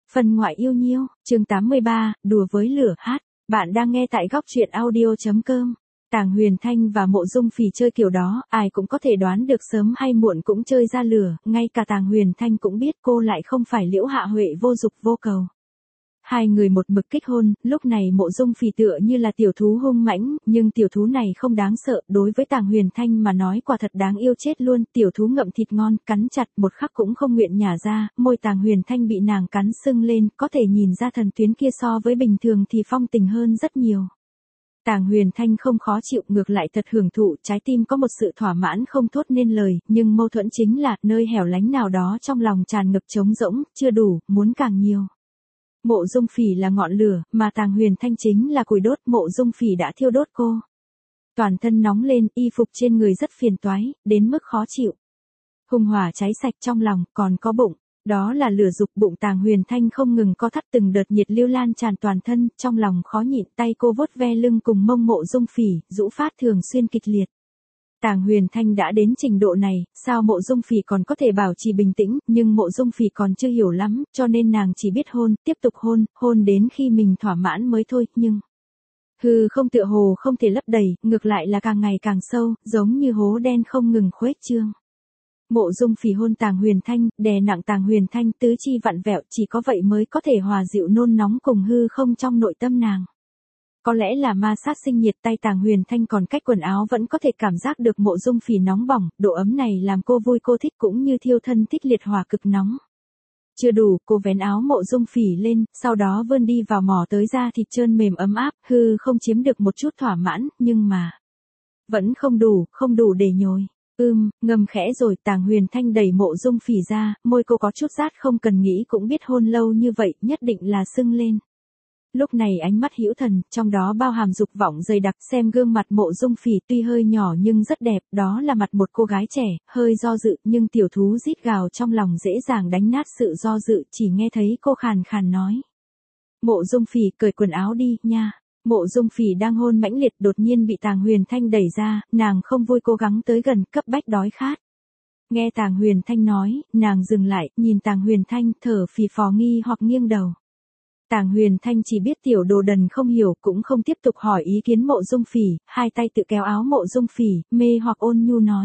Phần ngoại yêu nhiêu, chương 83, đùa với lửa hát. Bạn đang nghe tại góc truyện audio.com. Tàng Huyền Thanh và Mộ Dung Phỉ chơi kiểu đó, ai cũng có thể đoán được sớm hay muộn cũng chơi ra lửa, ngay cả Tàng Huyền Thanh cũng biết cô lại không phải Liễu Hạ Huệ vô dục vô cầu. Hai người một mực kích hôn, lúc này Mộ Dung Phỉ tựa như là tiểu thú hung mãnh, nhưng tiểu thú này không đáng sợ, đối với Tàng Huyền Thanh mà nói quả thật đáng yêu chết luôn, tiểu thú ngậm thịt ngon, cắn chặt một khắc cũng không nguyện nhả ra, môi Tàng Huyền Thanh bị nàng cắn sưng lên, có thể nhìn ra thần tuyến kia so với bình thường thì phong tình hơn rất nhiều. Tàng Huyền Thanh không khó chịu, ngược lại thật hưởng thụ, trái tim có một sự thỏa mãn không thốt nên lời, nhưng mâu thuẫn chính là, nơi hẻo lánh nào đó trong lòng tràn ngập trống rỗng, chưa đủ, muốn càng nhiều. Mộ Dung Phỉ là ngọn lửa, mà Tàng Huyền Thanh chính là củi đốt, Mộ Dung Phỉ đã thiêu đốt cô. Toàn thân nóng lên, y phục trên người rất phiền toái, đến mức khó chịu. Hung hỏa cháy sạch trong lòng, còn có bụng. Đó là lửa dục, bụng Tàng Huyền Thanh không ngừng co thắt, từng đợt nhiệt lưu lan tràn toàn thân, trong lòng khó nhịn, tay cô vuốt ve lưng cùng mông Mộ Dung Phỉ, rũ phát thường xuyên kịch liệt. Tàng Huyền Thanh đã đến trình độ này, sao Mộ Dung Phỉ còn có thể bảo trì bình tĩnh, nhưng Mộ Dung Phỉ còn chưa hiểu lắm, cho nên nàng chỉ biết hôn, tiếp tục hôn đến khi mình thỏa mãn mới thôi, nhưng hư không tựa hồ không thể lấp đầy, ngược lại là càng ngày càng sâu, giống như hố đen không ngừng khuếch trương. Mộ Dung Phỉ hôn Tàng Huyền Thanh, đè nặng Tàng Huyền Thanh, tứ chi vặn vẹo, chỉ có vậy mới có thể hòa dịu nôn nóng cùng hư không trong nội tâm nàng. Có lẽ là ma sát sinh nhiệt, tay Tàng Huyền Thanh còn cách quần áo vẫn có thể cảm giác được Mộ Dung Phỉ nóng bỏng, độ ấm này làm cô vui, cô thích, cũng như thiêu thân thích liệt hỏa cực nóng. Chưa đủ, cô vén áo Mộ Dung Phỉ lên, sau đó vươn đi vào mò tới da thịt trơn mềm ấm áp, hư không chiếm được một chút thỏa mãn, nhưng mà vẫn không đủ để nhồi. Ngâm khẽ rồi, Tàng Huyền Thanh đẩy Mộ Dung Phỉ ra, môi cô có chút rát, không cần nghĩ cũng biết hôn lâu như vậy, nhất định là sưng lên. Lúc này ánh mắt hữu thần, trong đó bao hàm dục vọng dày đặc, xem gương mặt Mộ Dung Phỉ tuy hơi nhỏ nhưng rất đẹp, đó là mặt một cô gái trẻ, hơi do dự, nhưng tiểu thú rít gào trong lòng dễ dàng đánh nát sự do dự, chỉ nghe thấy cô khàn khàn nói. Mộ Dung Phỉ, cởi quần áo đi, nha. Mộ Dung Phỉ đang hôn mãnh liệt, đột nhiên bị Tàng Huyền Thanh đẩy ra, nàng không vui cố gắng tới gần, cấp bách đói khát. Nghe Tàng Huyền Thanh nói, nàng dừng lại, nhìn Tàng Huyền Thanh, thở phì phò nghi hoặc nghiêng đầu. Tàng Huyền Thanh chỉ biết tiểu đồ đần không hiểu, cũng không tiếp tục hỏi ý kiến Mộ Dung Phỉ, hai tay tự kéo áo Mộ Dung Phỉ, mê hoặc ôn nhu nói.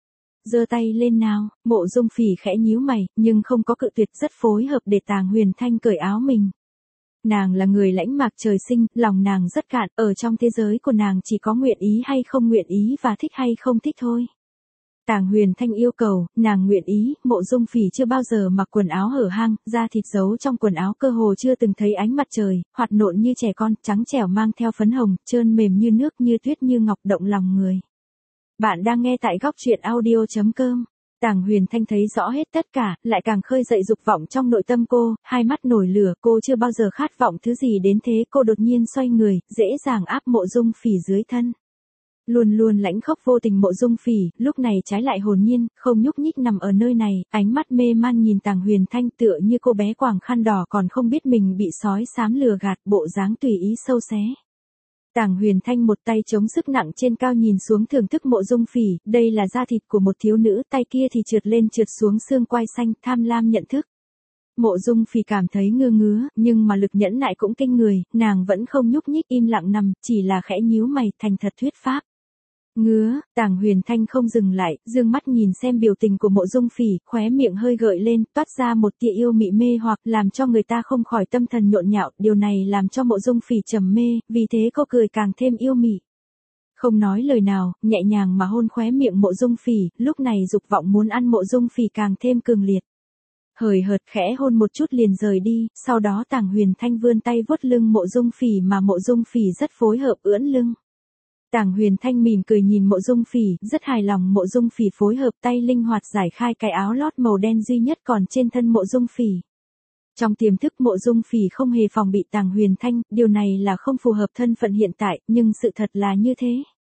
Giơ tay lên nào, Mộ Dung Phỉ khẽ nhíu mày, nhưng không có cự tuyệt, rất phối hợp để Tàng Huyền Thanh cởi áo mình. Nàng là người lãnh mạc trời sinh, lòng nàng rất cạn, ở trong thế giới của nàng chỉ có nguyện ý hay không nguyện ý và thích hay không thích thôi. Tàng Huyền Thanh yêu cầu, nàng nguyện ý, Mộ Dung Phỉ chưa bao giờ mặc quần áo hở hang, da thịt giấu trong quần áo cơ hồ chưa từng thấy ánh mặt trời, hoạt nộn như trẻ con, trắng trẻo mang theo phấn hồng, trơn mềm như nước, như tuyết như ngọc, động lòng người. Bạn đang nghe tại góc truyện audio.com. Tàng Huyền Thanh thấy rõ hết tất cả, lại càng khơi dậy dục vọng trong nội tâm cô, hai mắt nổi lửa, cô chưa bao giờ khát vọng thứ gì đến thế, cô đột nhiên xoay người, dễ dàng áp Mộ Dung Phỉ dưới thân. Luôn luôn lãnh khốc vô tình Mộ Dung Phỉ, lúc này trái lại hồn nhiên, không nhúc nhích nằm ở nơi này, ánh mắt mê man nhìn Tàng Huyền Thanh, tựa như cô bé quàng khăn đỏ còn không biết mình bị sói xám lừa gạt, bộ dáng tùy ý sâu xé. Tàng Huyền Thanh một tay chống sức nặng trên cao nhìn xuống thưởng thức Mộ Dung Phỉ, đây là da thịt của một thiếu nữ, tay kia thì trượt lên trượt xuống xương quai xanh, tham lam nhận thức. Mộ Dung Phỉ cảm thấy ngứa, nhưng mà lực nhẫn nại cũng kinh người, nàng vẫn không nhúc nhích, im lặng nằm, chỉ là khẽ nhíu mày, thành thật thuyết pháp. Ngứa, Tàng Huyền Thanh không dừng lại, dương mắt nhìn xem biểu tình của Mộ Dung Phỉ, khóe miệng hơi gợi lên, toát ra một tia yêu mị mê hoặc, làm cho người ta không khỏi tâm thần nhộn nhạo, điều này làm cho Mộ Dung Phỉ trầm mê, vì thế cô cười càng thêm yêu mị. Không nói lời nào, nhẹ nhàng mà hôn khóe miệng Mộ Dung Phỉ, lúc này dục vọng muốn ăn Mộ Dung Phỉ càng thêm cường liệt. Hời hợt khẽ hôn một chút liền rời đi, sau đó Tàng Huyền Thanh vươn tay vuốt lưng Mộ Dung Phỉ mà Mộ Dung Phỉ rất phối hợp ưỡn lưng. Tàng Huyền Thanh mỉm cười nhìn Mộ Dung Phỉ, rất hài lòng Mộ Dung Phỉ phối hợp, tay linh hoạt giải khai cái áo lót màu đen duy nhất còn trên thân Mộ Dung Phỉ. Trong tiềm thức Mộ Dung Phỉ không hề phòng bị Tàng Huyền Thanh, điều này là không phù hợp thân phận hiện tại, nhưng sự thật là như thế.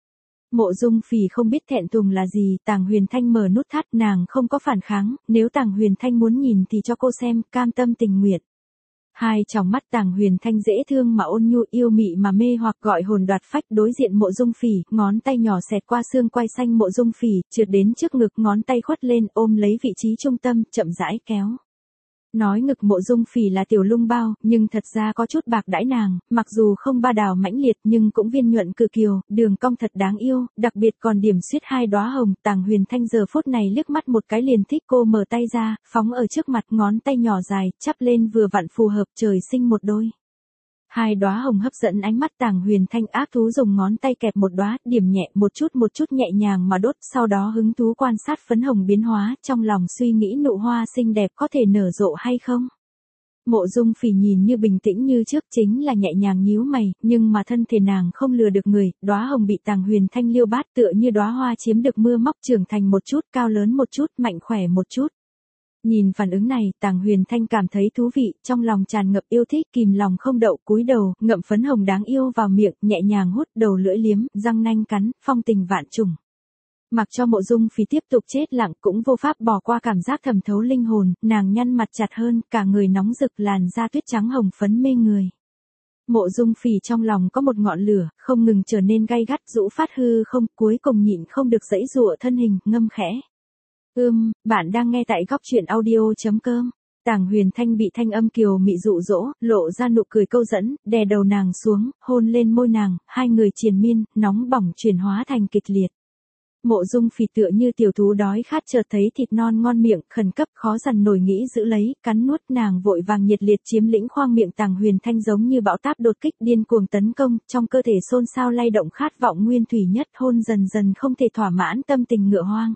Mộ Dung Phỉ không biết thẹn thùng là gì, Tàng Huyền Thanh mở nút thắt, nàng không có phản kháng, nếu Tàng Huyền Thanh muốn nhìn thì cho cô xem, cam tâm tình nguyện. Hai tròng mắt Tàng Huyền Thanh dễ thương mà ôn nhu, yêu mị mà mê hoặc, gọi hồn đoạt phách, đối diện Mộ Dung Phỉ, ngón tay nhỏ xẹt qua xương quai xanh Mộ Dung Phỉ, trượt đến trước ngực, ngón tay khuất lên, ôm lấy vị trí trung tâm, chậm rãi kéo. Nói ngực Mộ Dung Phỉ là tiểu lung bao, nhưng thật ra có chút bạc đãi nàng, mặc dù không ba đào mãnh liệt nhưng cũng viên nhuận cự kiều, đường cong thật đáng yêu, đặc biệt còn điểm xuyết hai đóa hồng. Tàng Huyền Thanh giờ phút này liếc mắt một cái liền thích cô, mở tay ra, phóng ở trước mặt, ngón tay nhỏ dài, chắp lên vừa vặn phù hợp, trời sinh một đôi. Hai đóa hồng hấp dẫn ánh mắt Tàng Huyền Thanh, ác thú dùng ngón tay kẹp một đóa, điểm nhẹ một chút nhẹ nhàng mà đốt, sau đó hứng thú quan sát phấn hồng biến hóa, trong lòng suy nghĩ nụ hoa xinh đẹp có thể nở rộ hay không. Mộ Dung Phỉ nhìn như bình tĩnh như trước, chính là nhẹ nhàng nhíu mày, nhưng mà thân thể nàng không lừa được người, đóa hồng bị Tàng Huyền Thanh liêu bát, tựa như đóa hoa chiếm được mưa móc, trưởng thành một chút, cao lớn một chút, mạnh khỏe một chút. Nhìn phản ứng này, Tàng Huyền Thanh cảm thấy thú vị, trong lòng tràn ngập yêu thích, kìm lòng không đậu, cúi đầu, ngậm phấn hồng đáng yêu vào miệng, nhẹ nhàng hút, đầu lưỡi liếm, răng nanh cắn, phong tình vạn trùng. Mặc cho Mộ Dung Phỉ tiếp tục chết lặng, cũng vô pháp bỏ qua cảm giác thẩm thấu linh hồn, nàng nhăn mặt chặt hơn, cả người nóng rực, làn da tuyết trắng hồng phấn mê người. Mộ Dung Phỉ trong lòng có một ngọn lửa, không ngừng trở nên gay gắt, rũ phát hư không, cuối cùng nhịn không được giãy giụa thân hình, ngâm khẽ. Bạn đang nghe tại góc truyện audio.com. Tàng Huyền Thanh bị thanh âm kiều mị dụ dỗ, lộ ra nụ cười câu dẫn, đè đầu nàng xuống, hôn lên môi nàng, hai người triền miên, nóng bỏng chuyển hóa thành kịch liệt. Mộ Dung Phỉ tựa như tiểu thú đói khát chợt thấy thịt non ngon miệng, khẩn cấp khó dằn nổi nghĩ giữ lấy, cắn nuốt, nàng vội vàng nhiệt liệt chiếm lĩnh khoang miệng Tàng Huyền Thanh, giống như bão táp đột kích điên cuồng tấn công, trong cơ thể xôn xao lay động khát vọng nguyên thủy nhất, hôn dần dần không thể thỏa mãn tâm tình ngựa hoang.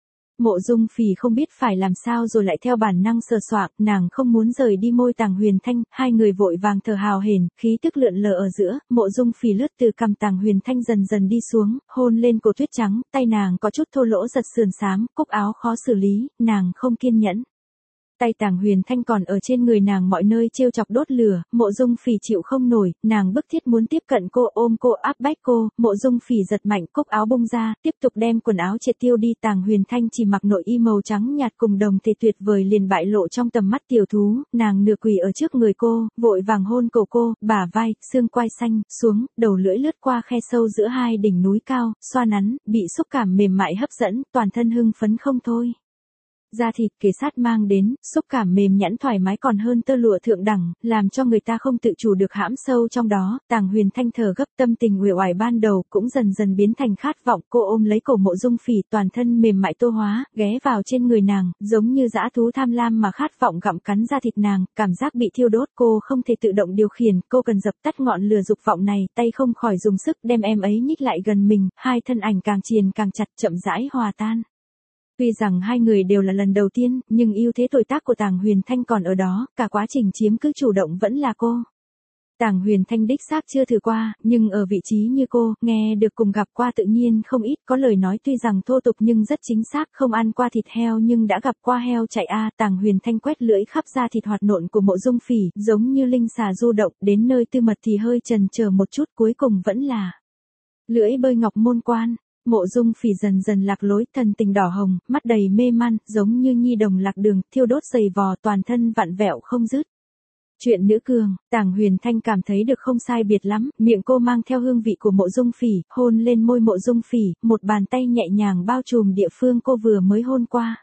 Mộ Dung Phỉ không biết phải làm sao rồi lại theo bản năng sờ soạng, nàng không muốn rời đi môi Tàng Huyền Thanh, hai người vội vàng thở hào hển, khí tức lượn lờ ở giữa, Mộ Dung Phỉ lướt từ cằm Tàng Huyền Thanh dần dần đi xuống, hôn lên cổ tuyết trắng, tay nàng có chút thô lỗ giật sườn xám, cúc áo khó xử lý, nàng không kiên nhẫn. Tay Tàng Huyền Thanh còn ở trên người nàng mọi nơi trêu chọc đốt lửa, Mộ Dung Phỉ chịu không nổi, nàng bức thiết muốn tiếp cận cô, ôm cô, áp bách cô, Mộ Dung Phỉ giật mạnh, cúc áo bung ra, tiếp tục đem quần áo triệt tiêu đi, Tàng Huyền Thanh chỉ mặc nội y màu trắng nhạt cùng đồng thể tuyệt vời liền bại lộ trong tầm mắt tiểu thú, nàng nửa quỳ ở trước người cô, vội vàng hôn cổ cô, bả vai, xương quai xanh, xuống, đầu lưỡi lướt qua khe sâu giữa hai đỉnh núi cao, xoa nắn, bị xúc cảm mềm mại hấp dẫn, toàn thân hưng phấn không thôi. Da thịt kề sát mang đến, xúc cảm mềm nhẵn thoải mái còn hơn tơ lụa thượng đẳng, làm cho người ta không tự chủ được hãm sâu trong đó. Tàng Huyền Thanh thở gấp, tâm tình uể oải ban đầu cũng dần dần biến thành khát vọng, cô ôm lấy cổ Mộ Dung Phỉ, toàn thân mềm mại tô hóa, ghé vào trên người nàng, giống như dã thú tham lam mà khát vọng gặm cắn da thịt nàng, cảm giác bị thiêu đốt, cô không thể tự động điều khiển, cô cần dập tắt ngọn lửa dục vọng này, tay không khỏi dùng sức đem em ấy nhích lại gần mình, hai thân ảnh càng triền càng chặt, chậm rãi hòa tan. Tuy rằng hai người đều là lần đầu tiên, nhưng ưu thế tuổi tác của Tàng Huyền Thanh còn ở đó, cả quá trình chiếm cứ chủ động vẫn là cô. Tàng Huyền Thanh đích xác chưa thử qua, nhưng ở vị trí như cô, nghe được cùng gặp qua tự nhiên không ít, có lời nói tuy rằng thô tục nhưng rất chính xác, không ăn qua thịt heo nhưng đã gặp qua heo chạy a. Tàng Huyền Thanh quét lưỡi khắp da thịt hoạt nộn của Mộ Dung Phỉ, giống như linh xà du động, đến nơi tư mật thì hơi chần chờ một chút, cuối cùng vẫn là lưỡi bơi ngọc môn quan. Mộ Dung Phỉ dần dần lạc lối, thần tình đỏ hồng, mắt đầy mê man, giống như nhi đồng lạc đường, thiêu đốt dày vò, toàn thân vặn vẹo không dứt. Chuyện nữ cường, Tàng Huyền Thanh cảm thấy được không sai biệt lắm, miệng cô mang theo hương vị của Mộ Dung Phỉ, hôn lên môi Mộ Dung Phỉ, một bàn tay nhẹ nhàng bao trùm địa phương cô vừa mới hôn qua.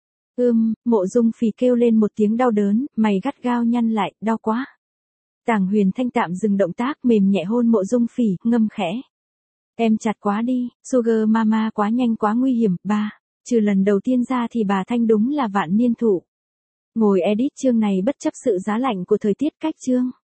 Mộ Dung Phỉ kêu lên một tiếng đau đớn, mày gắt gao nhăn lại, đau quá. Tàng Huyền Thanh tạm dừng động tác, mềm nhẹ hôn Mộ Dung Phỉ, ngâm khẽ. Em chặt quá đi, Sugar Mama quá nhanh quá nguy hiểm, trừ lần đầu tiên ra thì bà Thanh đúng là vạn niên thụ. Ngồi edit chương này bất chấp sự giá lạnh của thời tiết cách chương.